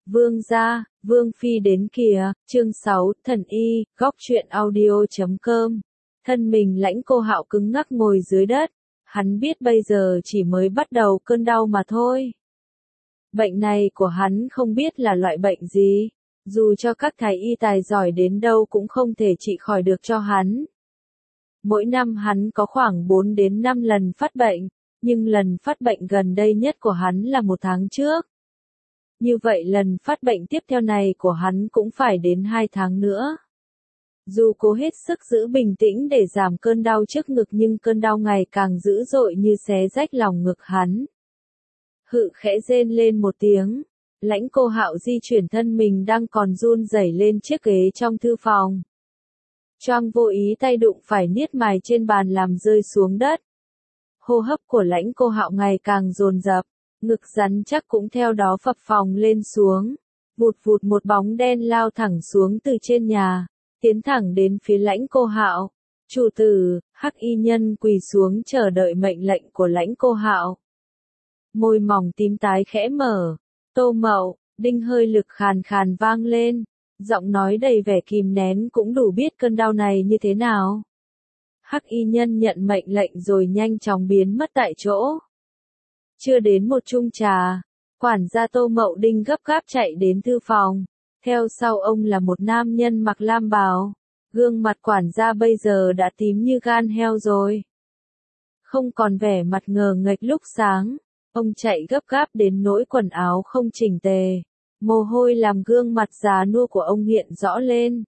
Vương gia, Vương phi đến kìa, chương 6, thần y, góc truyện audio.com. Thân mình Lãnh Cô Hạo cứng ngắc ngồi dưới đất, hắn biết bây giờ chỉ mới bắt đầu cơn đau mà thôi. Bệnh này của hắn không biết là loại bệnh gì, dù cho các thái y tài giỏi đến đâu cũng không thể trị khỏi được cho hắn. Mỗi năm hắn có khoảng 4 đến 5 lần phát bệnh, nhưng lần phát bệnh gần đây nhất của hắn là 1 tháng trước. Như vậy lần phát bệnh tiếp theo này của hắn cũng phải đến 2 tháng nữa. Dù cố hết sức giữ bình tĩnh để giảm cơn đau trước ngực nhưng cơn đau ngày càng dữ dội như xé rách lòng ngực hắn. Hự khẽ rên lên một tiếng, Lãnh Cô Hạo di chuyển thân mình đang còn run rẩy lên chiếc ghế trong thư phòng. Choang vô ý tay đụng phải niết mài trên bàn làm rơi xuống đất. Hô hấp của Lãnh Cô Hạo ngày càng dồn dập, ngực rắn chắc cũng theo đó phập phồng lên xuống. Vụt vụt một bóng đen lao thẳng xuống từ trên nhà, tiến thẳng đến phía Lãnh Cô Hạo. Chủ tử, Hắc y nhân quỳ xuống chờ đợi mệnh lệnh của Lãnh Cô Hạo. Môi mỏng tím tái khẽ mở, Tô Mậu, Đinh hơi lực khàn khàn vang lên, giọng nói đầy vẻ kìm nén cũng đủ biết cơn đau này như thế nào. Hắc y nhân nhận mệnh lệnh rồi nhanh chóng biến mất tại chỗ. Chưa đến một chung trà, quản gia Tô Mậu Đinh gấp gáp chạy đến thư phòng, theo sau ông là một nam nhân mặc lam bào, gương mặt quản gia bây giờ đã tím như gan heo rồi. Không còn vẻ mặt ngờ nghệch lúc sáng, ông chạy gấp gáp đến nỗi quần áo không chỉnh tề, mồ hôi làm gương mặt già nua của ông hiện rõ lên.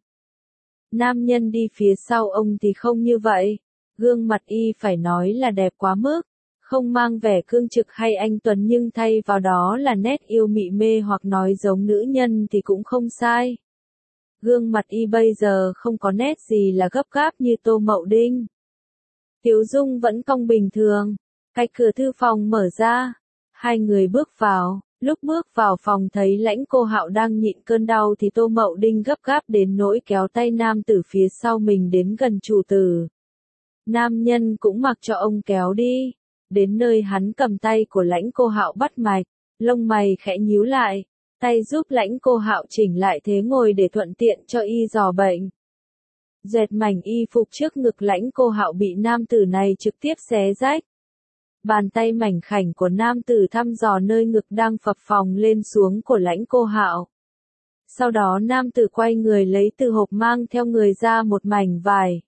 Nam nhân đi phía sau ông thì không như vậy, gương mặt y phải nói là đẹp quá mức. Không mang vẻ cương trực hay anh tuấn nhưng thay vào đó là nét yêu mị mê hoặc nói giống nữ nhân thì cũng không sai. Gương mặt y bây giờ không có nét gì là gấp gáp như Tô Mậu Đinh. Tiếu dung vẫn cong bình thường, cạch cửa thư phòng mở ra, hai người bước vào, lúc bước vào phòng thấy Lãnh Cô Hạo đang nhịn cơn đau thì Tô Mậu Đinh gấp gáp đến nỗi kéo tay nam tử phía sau mình đến gần chủ tử. Nam nhân cũng mặc cho ông kéo đi. Đến nơi hắn cầm tay của Lãnh Cô Hạo bắt mạch, lông mày khẽ nhíu lại, tay giúp Lãnh Cô Hạo chỉnh lại thế ngồi để thuận tiện cho y dò bệnh. Dệt mảnh y phục trước ngực Lãnh Cô Hạo bị nam tử này trực tiếp xé rách. Bàn tay mảnh khảnh của nam tử thăm dò nơi ngực đang phập phồng lên xuống của Lãnh Cô Hạo. Sau đó nam tử quay người lấy từ hộp mang theo người ra một mảnh vải.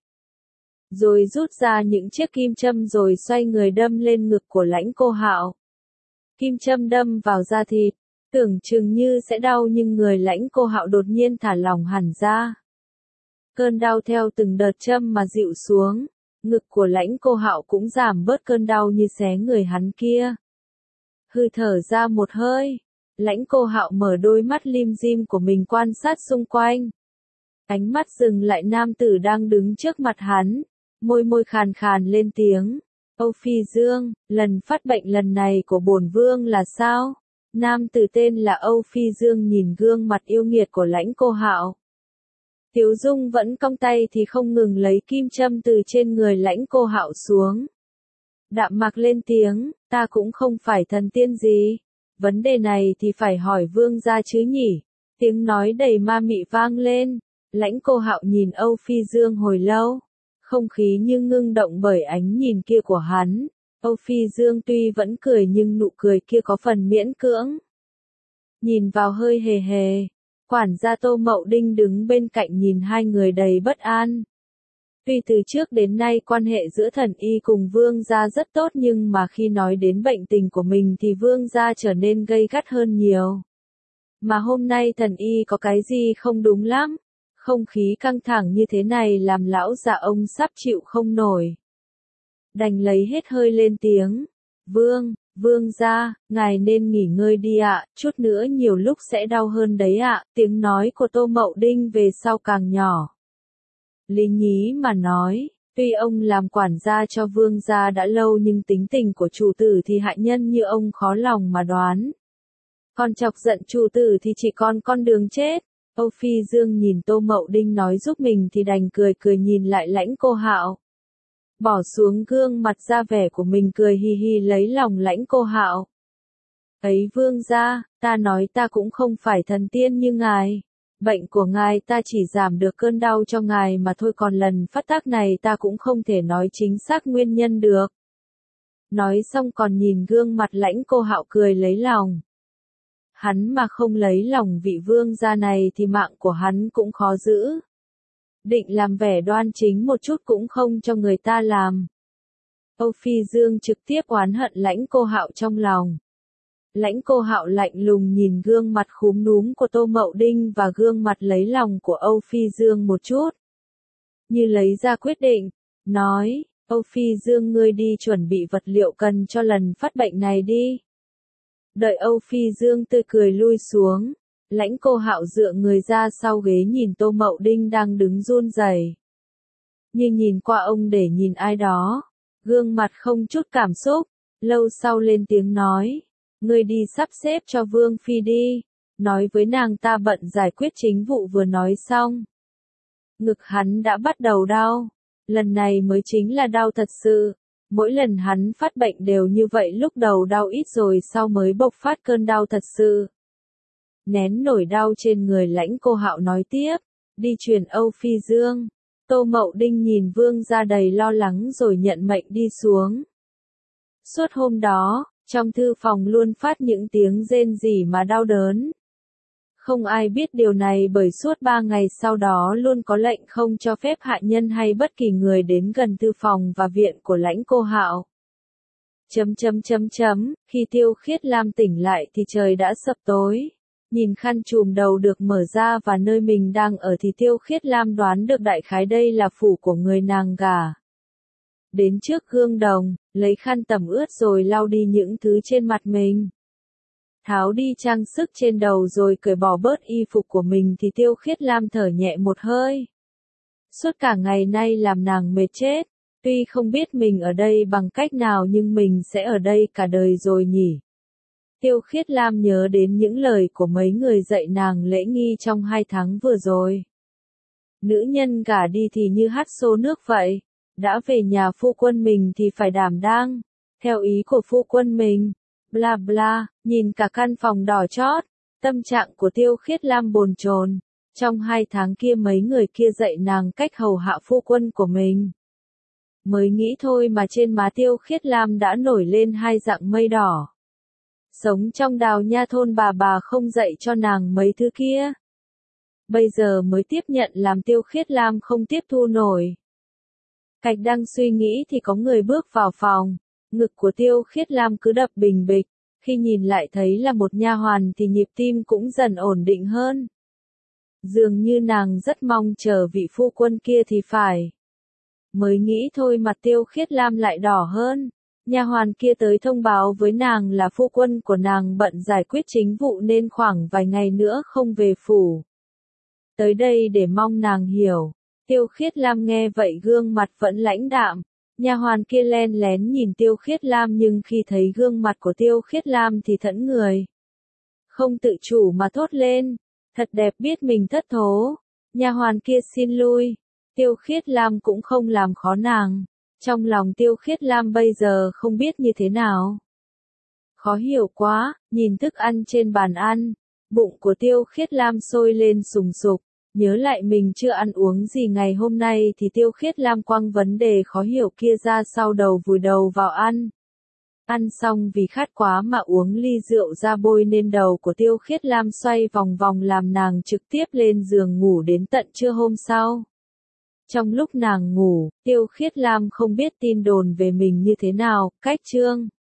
Rồi rút ra những chiếc kim châm rồi xoay người đâm lên ngực của Lãnh Cô Hạo. Kim châm đâm vào da thịt, tưởng chừng như sẽ đau nhưng người Lãnh Cô Hạo đột nhiên thả lỏng hẳn ra. Cơn đau theo từng đợt châm mà dịu xuống, ngực của Lãnh Cô Hạo cũng giảm bớt cơn đau như xé người hắn kia. Hư thở ra một hơi, Lãnh Cô Hạo mở đôi mắt lim dim của mình quan sát xung quanh. Ánh mắt dừng lại nam tử đang đứng trước mặt hắn. Môi khàn khàn lên tiếng, Âu Phi Dương, lần phát bệnh lần này của bổn vương là sao? Nam tử tên là Âu Phi Dương nhìn gương mặt yêu nghiệt của Lãnh Cô Hạo. Tiếu dung vẫn cong tay thì không ngừng lấy kim châm từ trên người Lãnh Cô Hạo xuống. Đạm mạc lên tiếng, ta cũng không phải thần tiên gì, vấn đề này thì phải hỏi vương gia chứ nhỉ? Tiếng nói đầy ma mị vang lên, Lãnh Cô Hạo nhìn Âu Phi Dương hồi lâu. Không khí như ngưng động bởi ánh nhìn kia của hắn. Âu Phi Dương tuy vẫn cười nhưng nụ cười kia có phần miễn cưỡng. Nhìn vào hơi hề hề. Quản gia Tô Mậu Đinh đứng bên cạnh nhìn hai người đầy bất an. Tuy từ trước đến nay quan hệ giữa thần y cùng vương gia rất tốt nhưng mà khi nói đến bệnh tình của mình thì vương gia trở nên gay gắt hơn nhiều. Mà hôm nay thần y có cái gì không đúng lắm. Không khí căng thẳng như thế này làm lão già ông sắp chịu không nổi. Đành lấy hết hơi lên tiếng. Vương gia, ngài nên nghỉ ngơi đi ạ, chút nữa nhiều lúc sẽ đau hơn đấy ạ. Tiếng nói của Tô Mậu Đinh về sau càng nhỏ. Lý nhí mà nói, tuy ông làm quản gia cho vương gia đã lâu nhưng tính tình của chủ tử thì hại nhân như ông khó lòng mà đoán. Còn chọc giận chủ tử thì chỉ còn con đường chết. Âu Phi Dương nhìn Tô Mậu Đinh nói giúp mình thì đành cười cười nhìn lại Lãnh Cô Hạo. Bỏ xuống gương mặt ra vẻ của mình cười hi hi lấy lòng Lãnh Cô Hạo. Ấy vương gia, ta nói ta cũng không phải thần tiên như ngài. Bệnh của ngài ta chỉ giảm được cơn đau cho ngài mà thôi, còn lần phát tác này ta cũng không thể nói chính xác nguyên nhân được. Nói xong còn nhìn gương mặt Lãnh Cô Hạo cười lấy lòng. Hắn mà không lấy lòng vị vương gia này thì mạng của hắn cũng khó giữ. Định làm vẻ đoan chính một chút cũng không cho người ta làm. Âu Phi Dương trực tiếp oán hận Lãnh Cô Hạo trong lòng. Lãnh Cô Hạo lạnh lùng nhìn gương mặt khúm núm của Tô Mậu Đinh và gương mặt lấy lòng của Âu Phi Dương một chút. Như lấy ra quyết định, nói, Âu Phi Dương ngươi đi chuẩn bị vật liệu cần cho lần phát bệnh này đi. Đợi Âu Phi Dương tươi cười lui xuống, Lãnh Cô Hạo dựa người ra sau ghế nhìn Tô Mậu Đinh đang đứng run rẩy. Như nhìn qua ông để nhìn ai đó, gương mặt không chút cảm xúc, lâu sau lên tiếng nói. Ngươi đi sắp xếp cho Vương Phi đi, nói với nàng ta bận giải quyết chính vụ. Vừa nói xong, ngực hắn đã bắt đầu đau, lần này mới chính là đau thật sự, mỗi lần hắn phát bệnh đều như vậy, lúc đầu đau ít rồi sau mới bộc phát cơn đau thật sự. Nén nổi đau trên người Lãnh Cô Hạo nói tiếp, đi truyền Âu Phi Dương. Tô Mậu Đinh nhìn vương gia đầy lo lắng rồi nhận mệnh đi xuống. Suốt hôm đó, trong thư phòng luôn phát những tiếng rên rỉ mà đau đớn. Không ai biết điều này bởi suốt 3 ngày sau đó luôn có lệnh không cho phép hạ nhân hay bất kỳ người đến gần thư phòng và viện của Lãnh Cô Hạo. Khi Tiêu Khiết Lam tỉnh lại thì trời đã sập tối. Nhìn khăn trùm đầu được mở ra và nơi mình đang ở thì Tiêu Khiết Lam đoán được đại khái đây là phủ của người nàng gả. Đến trước gương đồng, lấy khăn tẩm ướt rồi lau đi những thứ trên mặt mình. Tháo đi trang sức trên đầu rồi cởi bỏ bớt y phục của mình thì Tiêu Khiết Lam thở nhẹ một hơi. Suốt cả ngày nay làm nàng mệt chết, tuy không biết mình ở đây bằng cách nào nhưng mình sẽ ở đây cả đời rồi nhỉ. Tiêu Khiết Lam nhớ đến những lời của mấy người dạy nàng lễ nghi trong 2 tháng vừa rồi. Nữ nhân gả đi thì như hắt xô nước vậy, đã về nhà phu quân mình thì phải đảm đang, theo ý của phu quân mình, bla bla, nhìn cả căn phòng đỏ chót, tâm trạng của Tiêu Khiết Lam bồn chồn. Trong 2 tháng kia mấy người kia dạy nàng cách hầu hạ phu quân của mình. Mới nghĩ thôi mà trên má Tiêu Khiết Lam đã nổi lên 2 dạng mây đỏ. Sống trong Đào Nha thôn bà không dạy cho nàng mấy thứ kia. Bây giờ mới tiếp nhận làm Tiêu Khiết Lam không tiếp thu nổi. Cạch đang suy nghĩ thì có người bước vào phòng, ngực của Tiêu Khiết Lam cứ đập bình bịch, khi nhìn lại thấy là một nha hoàn thì nhịp tim cũng dần ổn định hơn. Dường như nàng rất mong chờ vị phu quân kia thì phải. Mới nghĩ thôi mặt Tiêu Khiết Lam lại đỏ hơn. Nha hoàn kia tới thông báo với nàng là phu quân của nàng bận giải quyết chính vụ nên khoảng vài ngày nữa không về phủ. Tới đây để mong nàng hiểu. Tiêu Khiết Lam nghe vậy gương mặt vẫn lãnh đạm. Nha hoàn kia len lén nhìn Tiêu Khiết Lam nhưng khi thấy gương mặt của Tiêu Khiết Lam thì thẫn người. Không tự chủ mà thốt lên. Thật đẹp, biết mình thất thố. Nha hoàn kia xin lui. Tiêu Khiết Lam cũng không làm khó nàng. Trong lòng Tiêu Khiết Lam bây giờ không biết như thế nào. Khó hiểu quá, nhìn thức ăn trên bàn ăn. Bụng của Tiêu Khiết Lam sôi lên sùng sục. Nhớ lại mình chưa ăn uống gì ngày hôm nay thì Tiêu Khiết Lam quăng vấn đề khó hiểu kia ra sau đầu vùi đầu vào ăn. Ăn xong vì khát quá mà uống ly rượu ra bôi nên đầu của Tiêu Khiết Lam xoay vòng vòng làm nàng trực tiếp lên giường ngủ đến tận trưa hôm sau. Trong lúc nàng ngủ, Tiêu Khiết Lam không biết tin đồn về mình như thế nào, cách chương